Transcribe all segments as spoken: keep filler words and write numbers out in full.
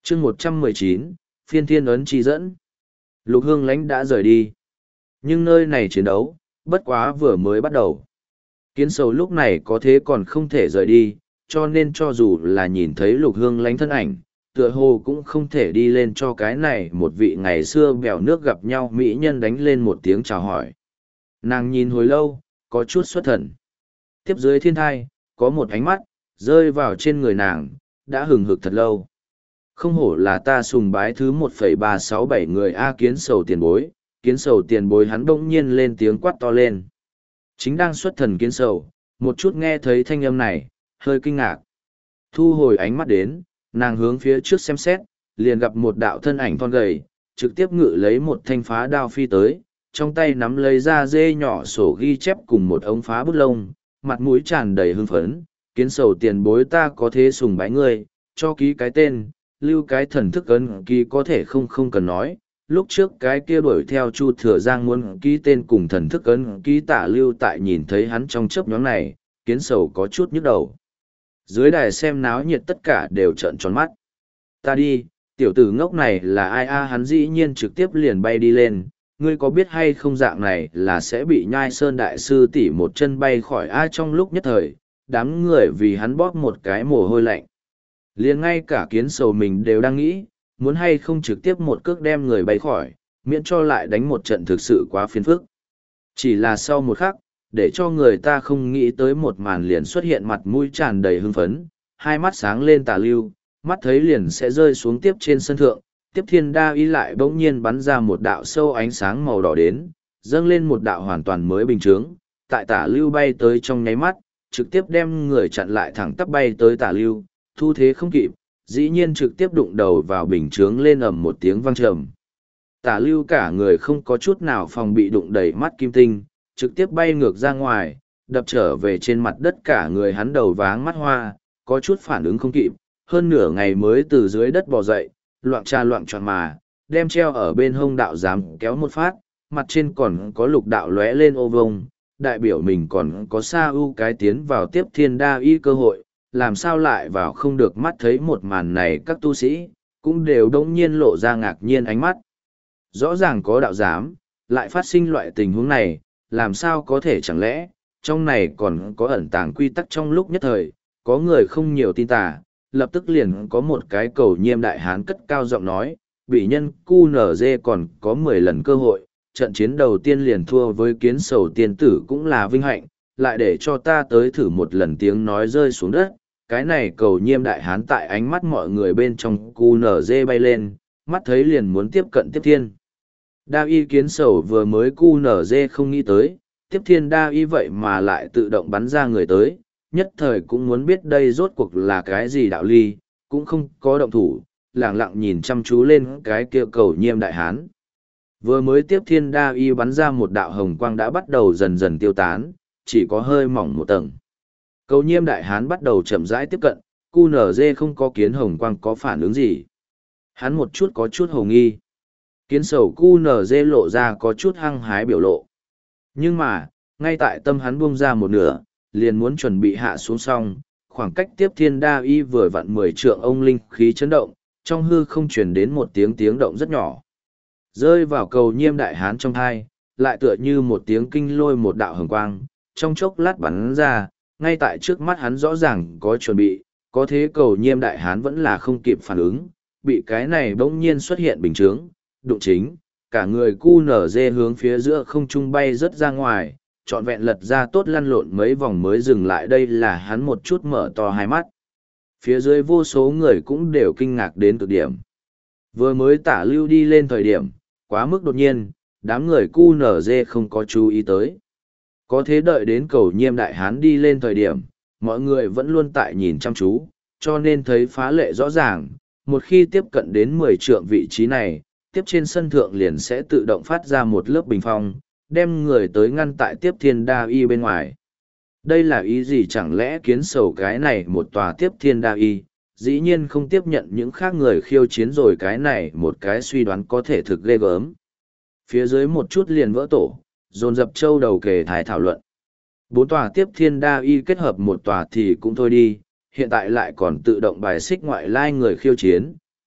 chương một trăm mười chín, phiên thiên ấn chi dẫn. Lục Hương Lãnh đã rời đi. Nhưng nơi này chiến đấu, bất quá vừa mới bắt đầu. Kiến sầu lúc này có thế còn không thể rời đi, cho nên cho dù là nhìn thấy Lục Hương Lãnh thân ảnh, tựa hồ cũng không thể đi lên cho cái này một vị ngày xưa bèo nước gặp nhau mỹ nhân đánh lên một tiếng chào hỏi. Nàng nhìn hồi lâu, có chút xuất thần. Tiếp dưới thiên thai, có một ánh mắt, rơi vào trên người nàng, đã hừng hực thật lâu. Không hổ là ta sùng bái thứ một phẩy ba sáu bảy người A Kiến sầu tiền bối, Kiến sầu tiền bối hắn bỗng nhiên lên tiếng quát to lên. Chính đang xuất thần Kiến sầu, một chút nghe thấy thanh âm này, hơi kinh ngạc. Thu hồi ánh mắt đến, nàng hướng phía trước xem xét, liền gặp một đạo thân ảnh thon gầy, trực tiếp ngự lấy một thanh phá đao phi tới, trong tay nắm lấy ra dê nhỏ sổ ghi chép cùng một ống phá bút lông, mặt mũi tràn đầy hưng phấn. Kiến sầu tiền bối ta có thế sùng bái ngươi, cho ký cái tên, lưu cái thần thức ấn ký có thể không không cần nói. Lúc trước cái kia đuổi theo Chu Thừa Giang muốn ký tên cùng thần thức ấn ký Tả Lưu tại nhìn thấy hắn trong chớp nhoáng này, Kiến sầu có chút nhức đầu. Dưới đài xem náo nhiệt tất cả đều trợn tròn mắt. Ta đi, tiểu tử ngốc này là ai a? Hắn dĩ nhiên trực tiếp liền bay đi lên. Ngươi có biết hay không dạng này là sẽ bị Nhai Sơn đại sư tỉ một chân bay khỏi a? Trong lúc nhất thời, đám người vì hắn bóp một cái mồ hôi lạnh. Liền ngay cả Kiến sầu mình đều đang nghĩ, muốn hay không trực tiếp một cước đem người bay khỏi, miễn cho lại đánh một trận thực sự quá phiền phức. Chỉ là sau một khắc, để cho người ta không nghĩ tới một màn liền xuất hiện mặt mũi tràn đầy hưng phấn, hai mắt sáng lên Tả Lưu, mắt thấy liền sẽ rơi xuống tiếp trên sân thượng, tiếp thiên đa ý lại bỗng nhiên bắn ra một đạo sâu ánh sáng màu đỏ đến, dâng lên một đạo hoàn toàn mới bình chướng, tại Tả Lưu bay tới trong nháy mắt, trực tiếp đem người chặn lại thẳng tắp bay tới Tả Lưu, thu thế không kịp, dĩ nhiên trực tiếp đụng đầu vào bình chướng lên ầm một tiếng vang trầm. Tả Lưu cả người không có chút nào phòng bị đụng đầy mắt kim tinh, trực tiếp bay ngược ra ngoài, đập trở về trên mặt đất cả người hắn đầu váng mắt hoa, có chút phản ứng không kịp, hơn nửa ngày mới từ dưới đất bò dậy, loạn trà loạn tròn mà, đem treo ở bên hông đạo giám kéo một phát, mặt trên còn có lục đạo lóe lên ô vông, đại biểu mình còn có sa ưu cái tiến vào tiếp thiên đa y cơ hội, làm sao lại vào không được mắt thấy một màn này các tu sĩ, cũng đều đông nhiên lộ ra ngạc nhiên ánh mắt. Rõ ràng có đạo giám, lại phát sinh loại tình huống này, làm sao có thể chẳng lẽ, trong này còn có ẩn tàng quy tắc trong lúc nhất thời, có người không nhiều tin tà, lập tức liền có một cái cầu nhiêm đại hán cất cao giọng nói, bị nhân cu nở dê còn có mười lần cơ hội, trận chiến đầu tiên liền thua với Kiến sầu tiên tử cũng là vinh hạnh, lại để cho ta tới thử một lần tiếng nói rơi xuống đất, cái này cầu nhiêm đại hán tại ánh mắt mọi người bên trong cu nở dê bay lên, mắt thấy liền muốn tiếp cận tiếp thiên. Đa y Kiến sầu vừa mới cu nở dê không nghĩ tới, tiếp thiên đa y vậy mà lại tự động bắn ra người tới, nhất thời cũng muốn biết đây rốt cuộc là cái gì đạo ly, cũng không có động thủ, lẳng lặng nhìn chăm chú lên cái kia cầu nhiêm đại hán. Vừa mới tiếp thiên đa y bắn ra một đạo hồng quang đã bắt đầu dần dần tiêu tán, chỉ có hơi mỏng một tầng. Cầu nhiêm đại hán bắt đầu chậm rãi tiếp cận, cu nở dê không có kiến hồng quang có phản ứng gì. Hắn một chút có chút hồ nghi. Kiến sầu cu nở dê lộ ra có chút hăng hái biểu lộ. Nhưng mà, ngay tại tâm hắn buông ra một nửa, liền muốn chuẩn bị hạ xuống xong, khoảng cách tiếp thiên đa y vừa vặn mười trượng ông linh khí chấn động, trong hư không truyền đến một tiếng tiếng động rất nhỏ. Rơi vào cầu nhiêm đại hán trong hai, lại tựa như một tiếng kinh lôi một đạo hồng quang, trong chốc lát bắn ra, ngay tại trước mắt hắn rõ ràng có chuẩn bị, có thế cầu nhiêm đại hán vẫn là không kịp phản ứng, bị cái này bỗng nhiên xuất hiện bình chướng, đụng chính, cả người cu nở dê hướng phía giữa không trung bay rớt ra ngoài, trọn vẹn lật ra tốt lăn lộn mấy vòng mới dừng lại. Đây là hắn một chút mở to hai mắt. Phía dưới vô số người cũng đều kinh ngạc đến cực điểm. Vừa mới Tả Lưu đi lên thời điểm, quá mức đột nhiên, đám người cu nở dê không có chú ý tới. Có thế đợi đến cầu nhiêm đại hán đi lên thời điểm, mọi người vẫn luôn tại nhìn chăm chú, cho nên thấy phá lệ rõ ràng, một khi tiếp cận đến mười trượng vị trí này, tiếp trên sân thượng liền sẽ tự động phát ra một lớp bình phong, đem người tới ngăn tại tiếp thiên đa y bên ngoài. Đây là ý gì? Chẳng lẽ Kiến sầu cái này một tòa tiếp thiên đa y, dĩ nhiên không tiếp nhận những khác người khiêu chiến rồi? Cái này một cái suy đoán có thể thực ghê gớm. Phía dưới một chút liền vỡ tổ, dồn dập châu đầu kề thái thảo luận. Bốn tòa tiếp thiên đa y kết hợp một tòa thì cũng thôi đi, hiện tại lại còn tự động bài xích ngoại lai người khiêu chiến,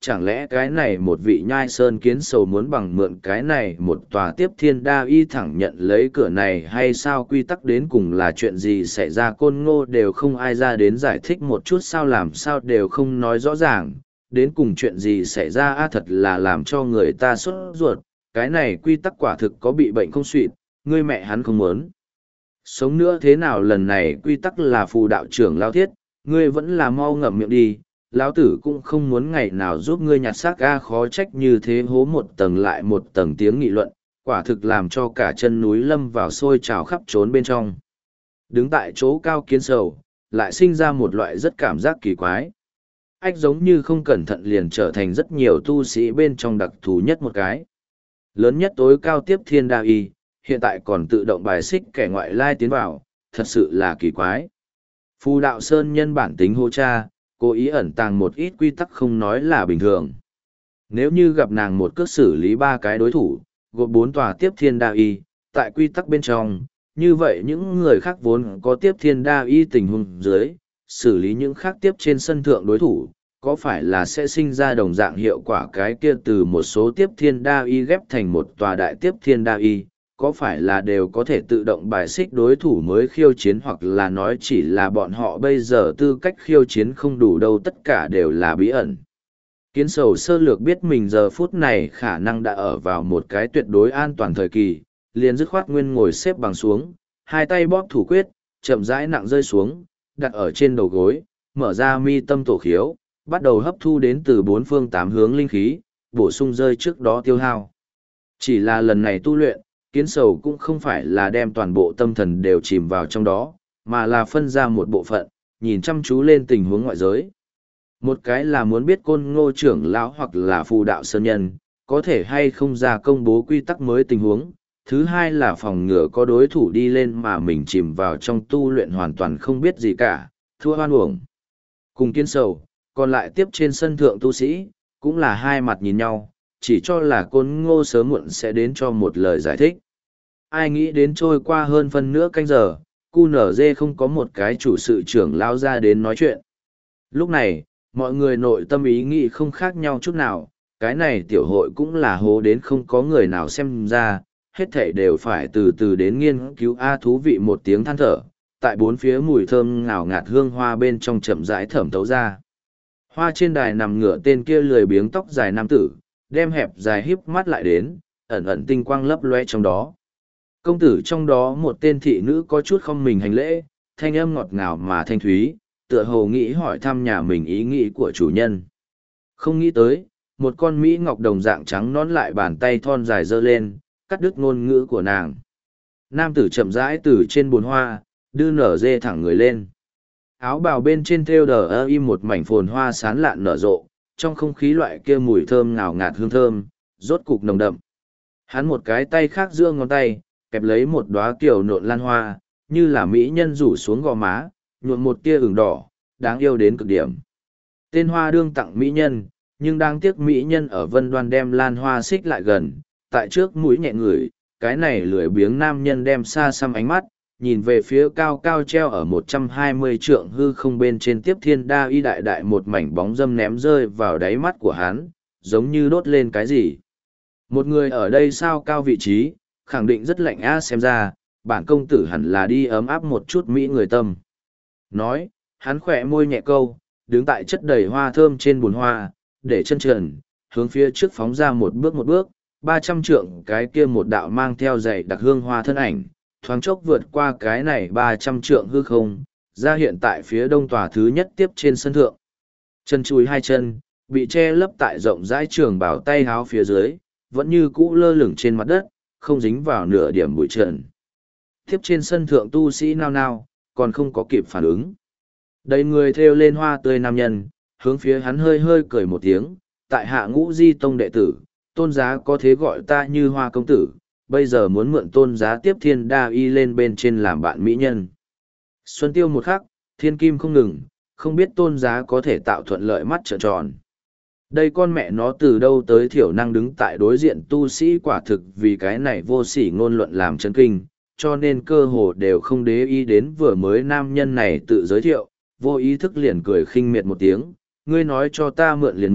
chẳng lẽ cái này một vị nhai sơn kiến sầu muốn bằng mượn cái này một tòa tiếp thiên đa y thẳng nhận lấy cửa này hay sao? Quy tắc đến cùng là chuyện gì xảy ra? Côn Ngô đều không ai ra đến giải thích một chút sao, làm sao đều không nói rõ ràng, đến cùng chuyện gì xảy ra a thật là làm cho người ta sốt ruột, cái này quy tắc quả thực có bị bệnh không suỵt, ngươi mẹ hắn không muốn sống nữa thế nào? Lần này quy tắc là phù đạo trưởng lao thiết, ngươi vẫn là mau ngậm miệng đi, lão tử cũng không muốn ngày nào giúp ngươi nhặt xác ga, khó trách như thế, hố một tầng lại một tầng tiếng nghị luận, quả thực làm cho cả chân núi lâm vào sôi trào khắp trốn bên trong. Đứng tại chỗ cao kiến sầu, lại sinh ra một loại rất cảm giác kỳ quái. Ách giống như không cẩn thận liền trở thành rất nhiều tu sĩ bên trong đặc thù nhất một cái. Lớn nhất tối cao tiếp thiên đa y, hiện tại còn tự động bài xích kẻ ngoại lai tiến vào, thật sự là kỳ quái. Phù đạo sơn nhân bản tính hô cha, cố ý ẩn tàng một ít quy tắc không nói là bình thường. Nếu như gặp nàng một cước xử lý ba cái đối thủ, gộp bốn tòa tiếp thiên đa y, tại quy tắc bên trong, như vậy những người khác vốn có tiếp thiên đa y tình huống dưới, xử lý những khác tiếp trên sân thượng đối thủ, có phải là sẽ sinh ra đồng dạng hiệu quả? Cái kia từ một số tiếp thiên đa y ghép thành một tòa đại tiếp thiên đa y, có phải là đều có thể tự động bài xích đối thủ mới khiêu chiến, hoặc là nói chỉ là bọn họ bây giờ tư cách khiêu chiến không đủ đâu, tất cả đều là bí ẩn. Kiến sầu sơ lược biết mình giờ phút này khả năng đã ở vào một cái tuyệt đối an toàn thời kỳ, liền dứt khoát nguyên ngồi xếp bằng xuống, hai tay bóp thủ quyết, chậm rãi nặng rơi xuống, đặt ở trên đầu gối, mở ra mi tâm tổ khiếu, bắt đầu hấp thu đến từ bốn phương tám hướng linh khí, bổ sung rơi trước đó tiêu hao. Chỉ là lần này tu luyện, kiến sầu cũng không phải là đem toàn bộ tâm thần đều chìm vào trong đó, mà là phân ra một bộ phận, nhìn chăm chú lên tình huống ngoại giới. Một cái là muốn biết Côn Ngô trưởng lão hoặc là phù đạo sơn nhân, có thể hay không ra công bố quy tắc mới tình huống. Thứ hai là phòng ngừa có đối thủ đi lên mà mình chìm vào trong tu luyện hoàn toàn không biết gì cả, thua hoan uổng. Cùng kiến sầu, còn lại tiếp trên sân thượng tu sĩ, cũng là hai mặt nhìn nhau, chỉ cho là Côn Ngô sớm muộn sẽ đến cho một lời giải thích. Ai nghĩ đến trôi qua hơn phân nửa canh giờ, cu nở dê không có một cái chủ sự trưởng lao ra đến nói chuyện. Lúc này, mọi người nội tâm ý nghĩ không khác nhau chút nào, cái này tiểu hội cũng là hố đến không có người nào xem ra, hết thảy đều phải từ từ đến nghiên cứu. A thú vị một tiếng than thở, tại bốn phía mùi thơm ngào ngạt hương hoa bên trong chậm rãi thẩm thấu ra. Hoa trên đài nằm ngửa tên kia lười biếng tóc dài nam tử, đem hẹp dài híp mắt lại đến, ẩn ẩn tinh quang lấp loe trong đó. Công tử trong đó một tên thị nữ có chút không mình hành lễ, thanh âm ngọt ngào mà thanh thúy, tựa hồ nghĩ hỏi thăm nhà mình ý nghĩ của chủ nhân. Không nghĩ tới, một con Mỹ ngọc đồng dạng trắng nón lại bàn tay thon dài giơ lên, cắt đứt ngôn ngữ của nàng. Nam tử chậm rãi từ trên bồn hoa, đưa nở dê thẳng người lên. Áo bào bên trên thêu đờ ơ im một mảnh phồn hoa sán lạn nở rộ, trong không khí loại kia mùi thơm ngào ngạt hương thơm, rốt cục nồng đậm. Hắn một cái tay khác giữa ngón tay, kẹp lấy một đóa kiểu nộn lan hoa, như là mỹ nhân rủ xuống gò má, nhuộm một tia ửng đỏ, đáng yêu đến cực điểm. Tên hoa đương tặng mỹ nhân, nhưng đáng tiếc mỹ nhân ở vân đoan đem lan hoa xích lại gần, tại trước mũi nhẹ ngửi, cái này lười biếng nam nhân đem xa xăm ánh mắt, nhìn về phía cao cao treo ở một trăm hai mươi trượng hư không bên trên tiếp thiên đa y đại đại, một mảnh bóng dâm ném rơi vào đáy mắt của hắn, giống như đốt lên cái gì. Một người ở đây sao cao vị trí, khẳng định rất lạnh a, xem ra, bản công tử hẳn là đi ấm áp một chút mỹ người tâm. Nói, hắn khỏe môi nhẹ câu, đứng tại chất đầy hoa thơm trên bùn hoa, để chân trần, hướng phía trước phóng ra một bước một bước, ba trăm trượng cái kia một đạo mang theo dày đặc hương hoa thân ảnh, thoáng chốc vượt qua cái này ba trăm trượng hư không, ra hiện tại phía đông tòa thứ nhất tiếp trên sân thượng. Chân chùi hai chân, bị che lấp tại rộng rãi trường bảo tay háo phía dưới, vẫn như cũ lơ lửng trên mặt đất, không dính vào nửa điểm bụi trần. Tiếp trên sân thượng tu sĩ nao nao, còn không có kịp phản ứng. Đầy người thêu lên hoa tươi nam nhân, hướng phía hắn hơi hơi cười một tiếng, tại hạ Ngũ Di Tông đệ tử, tôn giá có thế gọi ta như hoa công tử, bây giờ muốn mượn tôn giá tiếp thiên đa y lên bên trên làm bạn mỹ nhân. Xuân tiêu một khắc, thiên kim không ngừng, không biết tôn giá có thể tạo thuận lợi mắt trợn tròn. Đây con mẹ nó từ đâu tới thiểu năng đứng tại đối diện tu sĩ, quả thực vì cái này vô sỉ ngôn luận làm chấn kinh, cho nên cơ hồ đều không để ý đến vừa mới nam nhân này tự giới thiệu, vô ý thức liền cười khinh miệt một tiếng, ngươi nói cho ta mượn liền mượn,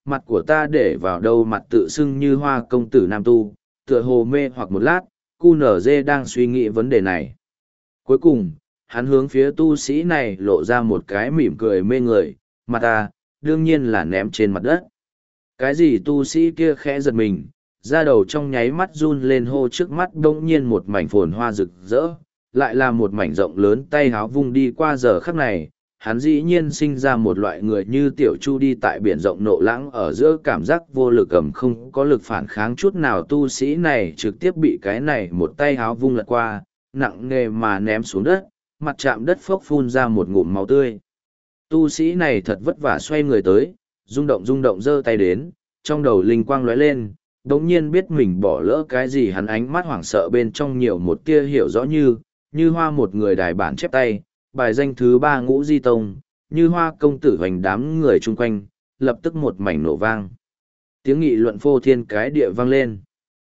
mặt của ta để vào đâu mặt tự xưng như hoa công tử nam tu, tựa hồ mê hoặc một lát, cu nở dê đang suy nghĩ vấn đề này. Cuối cùng, hắn hướng phía tu sĩ này lộ ra một cái mỉm cười mê người, mặt ta, đương nhiên là ném trên mặt đất. Cái gì tu sĩ kia khẽ giật mình, da đầu trong nháy mắt run lên hô trước mắt bỗng nhiên một mảnh phồn hoa rực rỡ, lại là một mảnh rộng lớn tay háo vung đi qua giờ khắc này, hắn dĩ nhiên sinh ra một loại người như tiểu chu đi tại biển rộng nộ lãng ở giữa cảm giác vô lực cầm không có lực phản kháng chút nào tu sĩ này trực tiếp bị cái này một tay háo vung lật qua, nặng nề mà ném xuống đất, mặt chạm đất phốc phun ra một ngụm máu tươi. Tu sĩ này thật vất vả xoay người tới, rung động rung động giơ tay đến, trong đầu linh quang lóe lên, đống nhiên biết mình bỏ lỡ cái gì hắn ánh mắt hoảng sợ bên trong nhiều một tia hiểu rõ như, như hoa một người đài bản chép tay, bài danh thứ ba ngũ di tông, như hoa công tử hoành đám người chung quanh, lập tức một mảnh nổ vang. Tiếng nghị luận phô thiên cái địa vang lên.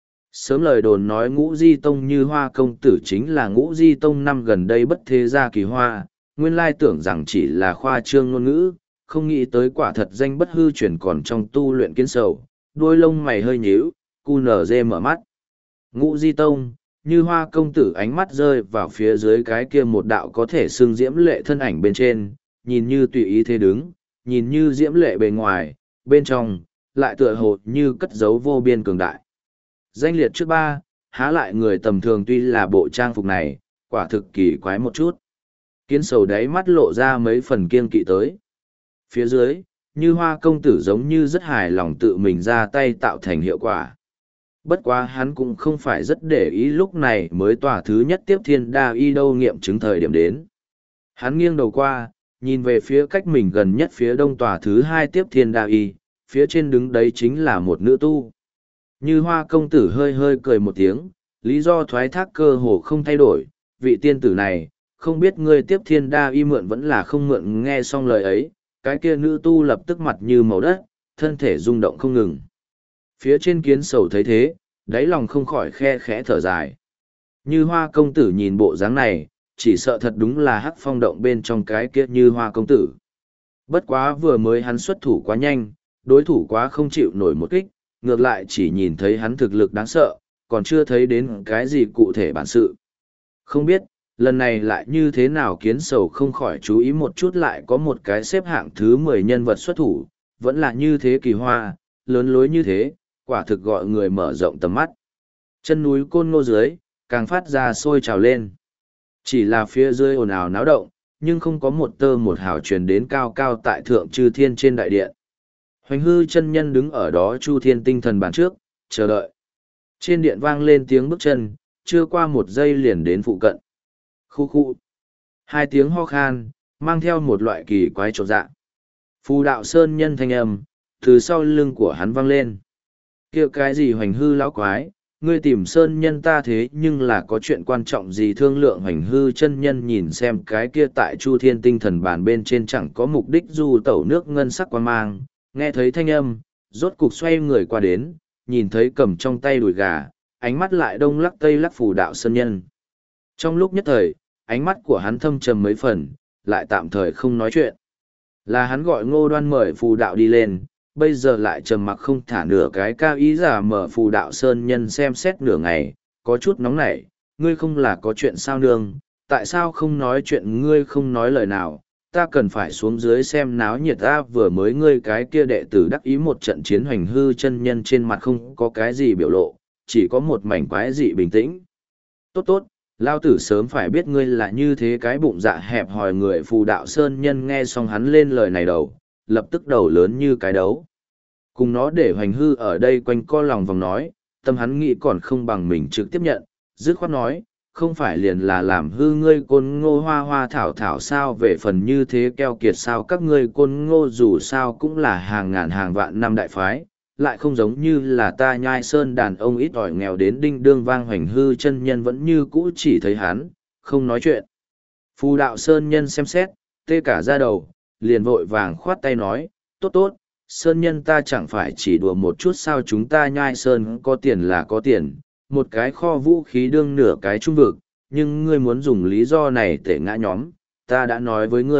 Sớm lời đồn nói ngũ di tông như hoa công tử chính là ngũ di tông năm gần đây bất thế gia kỳ hoa, nguyên lai tưởng rằng chỉ là khoa trương ngôn ngữ, không nghĩ tới quả thật danh bất hư truyền còn trong tu luyện kiến sầu, đôi lông mày hơi nhíu, cu nở dê mở mắt. Ngũ di tông, như hoa công tử ánh mắt rơi vào phía dưới cái kia một đạo có thể xưng diễm lệ thân ảnh bên trên, nhìn như tùy ý thế đứng, nhìn như diễm lệ bề ngoài, bên trong, lại tựa hồ như cất giấu vô biên cường đại. Danh liệt trước ba, há lại người tầm thường tuy là bộ trang phục này, quả thực kỳ quái một chút. Kiến sầu đáy mắt lộ ra mấy phần kiêng kỵ tới. Phía dưới, như hoa công tử giống như rất hài lòng tự mình ra tay tạo thành hiệu quả. Bất quá hắn cũng không phải rất để ý lúc này mới tòa thứ nhất tiếp thiên đa y đâu nghiệm chứng thời điểm đến. Hắn nghiêng đầu qua, nhìn về phía cách mình gần nhất phía đông tòa thứ hai tiếp thiên đa y, phía trên đứng đấy chính là một nữ tu. Như hoa công tử hơi hơi cười một tiếng, lý do thoái thác cơ hồ không thay đổi, vị tiên tử này, không biết ngươi tiếp thiên đa y mượn vẫn là không mượn nghe xong lời ấy, cái kia nữ tu lập tức mặt như màu đất, thân thể rung động không ngừng. Phía trên kiến sầu thấy thế, đáy lòng không khỏi khe khẽ thở dài. Như hoa công tử nhìn bộ dáng này, chỉ sợ thật đúng là hắc phong động bên trong cái kia như hoa công tử. Bất quá vừa mới hắn xuất thủ quá nhanh, đối thủ quá không chịu nổi một kích, ngược lại chỉ nhìn thấy hắn thực lực đáng sợ, còn chưa thấy đến cái gì cụ thể bản sự. Không biết, lần này lại như thế nào kiến sầu không khỏi chú ý một chút lại có một cái xếp hạng thứ mười nhân vật xuất thủ, vẫn là như thế kỳ hoa, lớn lối như thế, quả thực gọi người mở rộng tầm mắt. Chân núi côn ngô dưới, càng phát ra sôi trào lên. Chỉ là phía dưới ồn ào náo động, nhưng không có một tơ một hào truyền đến cao cao tại thượng chư thiên trên đại điện. Hoành hư chân nhân đứng ở đó chu thiên tinh thần bàn trước, chờ đợi. Trên điện vang lên tiếng bước chân, chưa qua một giây liền đến phụ cận. Khu khu. Hai tiếng ho khan, mang theo một loại kỳ quái trột dạ. Phù đạo sơn nhân thanh âm, từ sau lưng của hắn vang lên. Kia cái gì hoành hư lão quái, ngươi tìm sơn nhân ta thế nhưng là có chuyện quan trọng gì thương lượng hoành hư chân nhân nhìn xem cái kia tại chu thiên tinh thần bàn bên trên chẳng có mục đích du tẩu nước ngân sắc quan mang, nghe thấy thanh âm, rốt cục xoay người qua đến, nhìn thấy cầm trong tay đùi gà, ánh mắt lại đông lắc tây lắc phù đạo sơn nhân. Trong lúc nhất thời, ánh mắt của hắn thâm trầm mấy phần, lại tạm thời không nói chuyện. Là hắn gọi Ngô Đoan mời phù đạo đi lên, bây giờ lại trầm mặc không thả nửa cái cao ý giả mở phù đạo sơn nhân xem xét nửa ngày, có chút nóng nảy, ngươi không là có chuyện sao nương, tại sao không nói chuyện ngươi không nói lời nào, ta cần phải xuống dưới xem náo nhiệt ta vừa mới ngươi cái kia đệ tử đắc ý một trận chiến hoành hư chân nhân trên mặt không có cái gì biểu lộ, chỉ có một mảnh quái dị bình tĩnh. Tốt tốt, lao tử sớm phải biết ngươi là như thế cái bụng dạ hẹp hòi người phù đạo sơn nhân nghe xong hắn lên lời này đầu, lập tức đầu lớn như cái đấu. Cùng nó để hoành hư ở đây quanh co lòng vòng nói, tâm hắn nghĩ còn không bằng mình trực tiếp nhận, dứt khoát nói, không phải liền là làm hư ngươi côn ngô hoa hoa thảo thảo sao về phần như thế keo kiệt sao các ngươi côn ngô dù sao cũng là hàng ngàn hàng vạn năm đại phái, lại không giống như là ta nhai sơn đàn ông ít ỏi nghèo đến đinh đương vang hoành hư chân nhân vẫn như cũ chỉ thấy hắn, không nói chuyện. Phù đạo sơn nhân xem xét, tê cả ra đầu, liền vội vàng khoát tay nói, tốt tốt, sơn nhân ta chẳng phải chỉ đùa một chút sao chúng ta nhai sơn có tiền là có tiền, một cái kho vũ khí đương nửa cái trung vực, nhưng ngươi muốn dùng lý do này để ngã nhóm, ta đã nói với ngươi,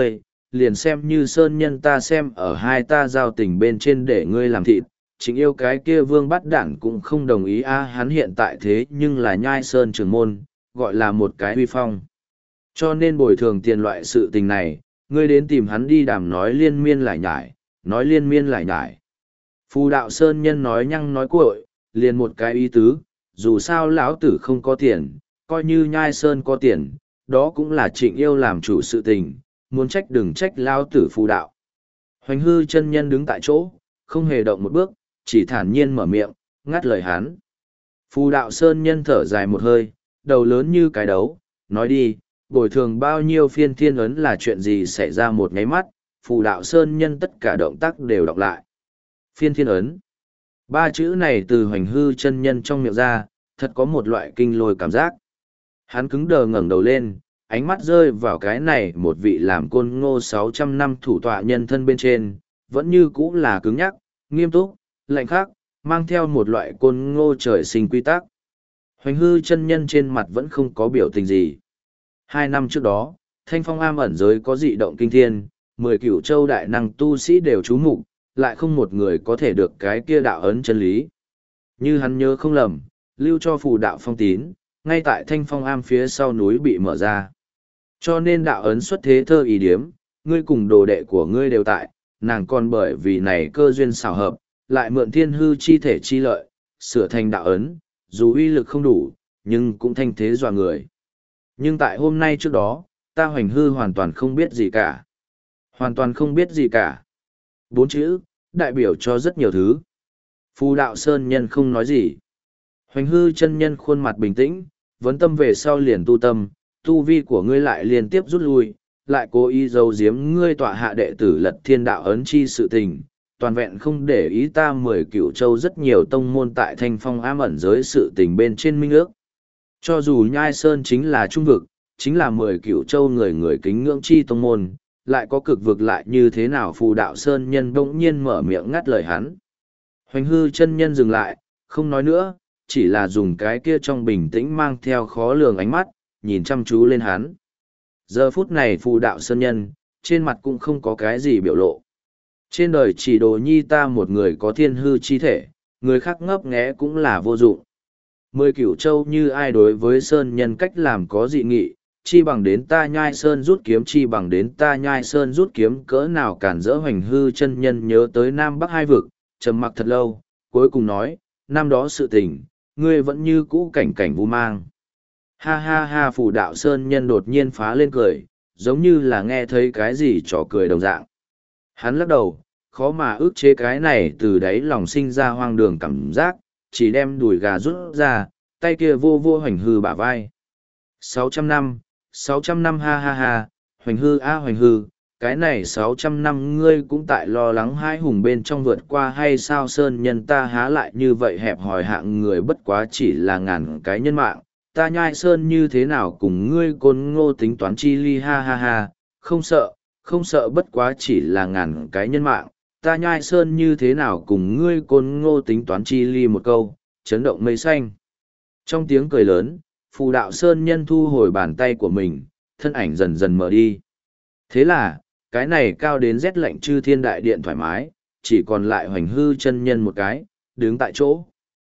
liền xem như sơn nhân ta xem ở hai ta giao tình bên trên để ngươi làm thịt, chính yêu cái kia vương bắt đản cũng không đồng ý a hắn hiện tại thế nhưng là nhai sơn trường môn, gọi là một cái huy phong. Cho nên bồi thường tiền loại sự tình này, ngươi đến tìm hắn đi đàm nói liên miên lại nhải, nói liên miên lại nhải. Phù đạo sơn nhân nói nhăng nói cuội, liền một cái ý tứ, dù sao lão tử không có tiền, coi như nhai sơn có tiền, đó cũng là trịnh yêu làm chủ sự tình, muốn trách đừng trách lão tử phù đạo. Hoành hư chân nhân đứng tại chỗ, không hề động một bước, chỉ thản nhiên mở miệng, ngắt lời hắn. Phù đạo sơn nhân thở dài một hơi, đầu lớn như cái đấu, nói đi, bồi thường bao nhiêu phiên thiên ấn là chuyện gì xảy ra một nháy mắt, phù đạo sơn nhân tất cả động tác đều đọc lại. Phiên thiên ấn. Ba chữ này từ hoành hư chân nhân trong miệng ra, thật có một loại kinh lôi cảm giác. Hắn cứng đờ ngẩng đầu lên, ánh mắt rơi vào cái này một vị làm côn ngô sáu trăm năm thủ tọa nhân thân bên trên, vẫn như cũ là cứng nhắc, nghiêm túc, lạnh khắc, mang theo một loại côn ngô trời sinh quy tắc. Hoành hư chân nhân trên mặt vẫn không có biểu tình gì. Hai năm trước đó, thanh phong am ẩn giới có dị động kinh thiên, mười cửu châu đại năng tu sĩ đều trú mục, lại không một người có thể được cái kia đạo ấn chân lý. Như hắn nhớ không lầm, lưu cho phù đạo phong tín, ngay tại thanh phong am phía sau núi bị mở ra. Cho nên đạo ấn xuất thế thơ ý điếm, ngươi cùng đồ đệ của ngươi đều tại, nàng còn bởi vì này cơ duyên xảo hợp, lại mượn thiên hư chi thể chi lợi, sửa thành đạo ấn, dù uy lực không đủ, nhưng cũng thanh thế dọa người. Nhưng tại hôm nay trước đó, ta hoành hư hoàn toàn không biết gì cả. Hoàn toàn không biết gì cả. Bốn chữ, đại biểu cho rất nhiều thứ. Phù đạo sơn nhân không nói gì. Hoành hư chân nhân khuôn mặt bình tĩnh, vấn tâm về sau liền tu tâm, tu vi của ngươi lại liên tiếp rút lui, lại cố ý giấu giếm ngươi tọa hạ đệ tử lật thiên đạo ấn chi sự tình, toàn vẹn không để ý ta mười cửu châu rất nhiều tông môn tại thanh phong ám ẩn giới sự tình bên trên minh ước. Cho dù nhai sơn chính là trung vực, chính là mười cửu châu người người kính ngưỡng chi tông môn, lại có cực vực lại như thế nào phù đạo sơn nhân bỗng nhiên mở miệng ngắt lời hắn. Hoành hư chân nhân dừng lại, không nói nữa, chỉ là dùng cái kia trong bình tĩnh mang theo khó lường ánh mắt, nhìn chăm chú lên hắn. Giờ phút này phù đạo sơn nhân, trên mặt cũng không có cái gì biểu lộ. Trên đời chỉ đồ nhi ta một người có thiên hư chi thể, người khác ngấp nghé cũng là vô dụng. Mười cửu châu như ai đối với sơn nhân cách làm có dị nghị, chi bằng đến ta nhai sơn rút kiếm chi bằng đến ta nhai sơn rút kiếm cỡ nào cản dỡ hoành hư chân nhân nhớ tới Nam Bắc hai vực, trầm mặc thật lâu, cuối cùng nói, năm đó sự tình, ngươi vẫn như cũ cảnh cảnh vu mang. Ha ha ha phù đạo sơn nhân đột nhiên phá lên cười, giống như là nghe thấy cái gì trò cười đồng dạng. Hắn lắc đầu, khó mà ước chế cái này từ đáy lòng sinh ra hoang đường cảm giác, chỉ đem đùi gà rút ra, tay kia vô vô hoành hư bả vai. Sáu trăm năm, sáu trăm năm ha ha ha, hoành hư a hoành hư, cái này sáu trăm năm ngươi cũng tại lo lắng hai hùng bên trong vượt qua hay sao sơn nhân ta há lại như vậy hẹp hòi hạng người bất quá chỉ là ngàn cái nhân mạng, ta nhai sơn như thế nào cùng ngươi côn ngô tính toán chi ly ha ha ha, không sợ, không sợ bất quá chỉ là ngàn cái nhân mạng, ta nhai sơn như thế nào cùng ngươi côn ngô tính toán chi ly một câu, chấn động mây xanh. Trong tiếng cười lớn, phù đạo sơn nhân thu hồi bàn tay của mình, thân ảnh dần dần mở đi. Thế là, cái này cao đến rét lạnh chư thiên đại điện thoải mái, chỉ còn lại hoành hư chân nhân một cái, đứng tại chỗ.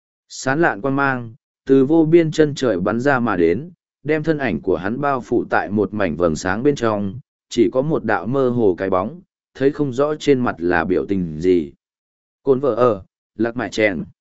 Sán lạn quan mang, từ vô biên chân trời bắn ra mà đến, đem thân ảnh của hắn bao phủ tại một mảnh vầng sáng bên trong, chỉ có một đạo mơ hồ cái bóng, thấy không rõ trên mặt là biểu tình gì. Cồn vợ ở, lạc mại chèn.